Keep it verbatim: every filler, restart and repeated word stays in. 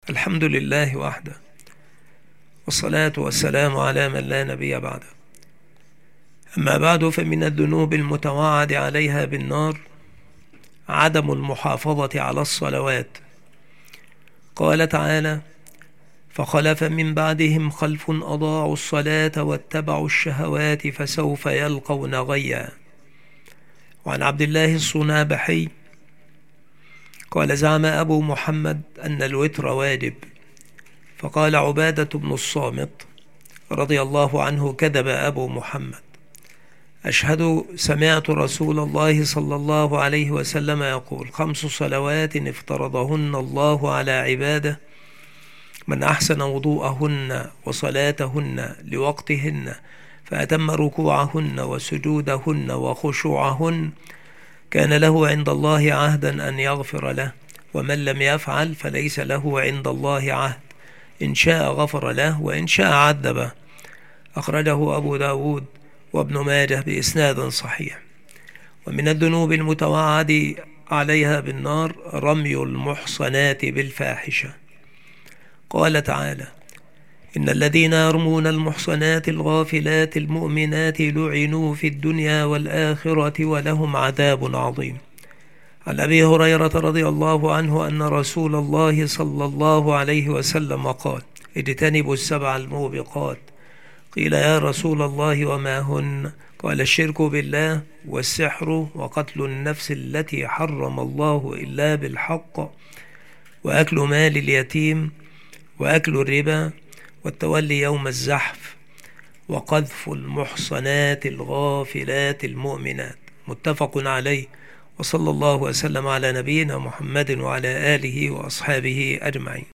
الحمد لله وحده، والصلاة والسلام على من لا نبي بعده. أما بعد، فمن الذنوب المتوعد عليها بالنار عدم المحافظة على الصلوات. قال تعالى: فخلف من بعدهم خلف أضاعوا الصلاة واتبعوا الشهوات فسوف يلقون غيا. وعن عبد الله الصنابحي قال: زعم أبو محمد أن الوتر واجب، فقال عبادة بن الصامت رضي الله عنه: كذب أبو محمد، أشهد سمعت رسول الله صلى الله عليه وسلم يقول: خمس صلوات افترضهن الله على عباده، من أحسن وضوءهن وصلاتهن لوقتهن فأتم ركوعهن وسجودهن وخشوعهن كان له عند الله عهدا أن يغفر له، ومن لم يفعل فليس له عند الله عهد، إن شاء غفر له وإن شاء عذبه. أخرجه أبو داود وابن ماجه بإسناد صحيح. ومن الذنوب المتوعد عليها بالنار رمي المحصنات بالفاحشة. قال تعالى: إن الذين يرمون المحصنات الغافلات المؤمنات لعنوا في الدنيا والآخرة ولهم عذاب عظيم. عن أبي هريرة رضي الله عنه أن رسول الله صلى الله عليه وسلم قال: اجتنبوا السبع الموبقات. قيل: يا رسول الله وما هن؟ قال: الشرك بالله، والسحر، وقتل النفس التي حرم الله إلا بالحق، وأكل مال اليتيم، وأكل الربا، والتولي يوم الزحف، وقذف المحصنات الغافلات المؤمنات. متفق عليه. وصلى الله وسلم على نبينا محمد وعلى آله وأصحابه أجمعين.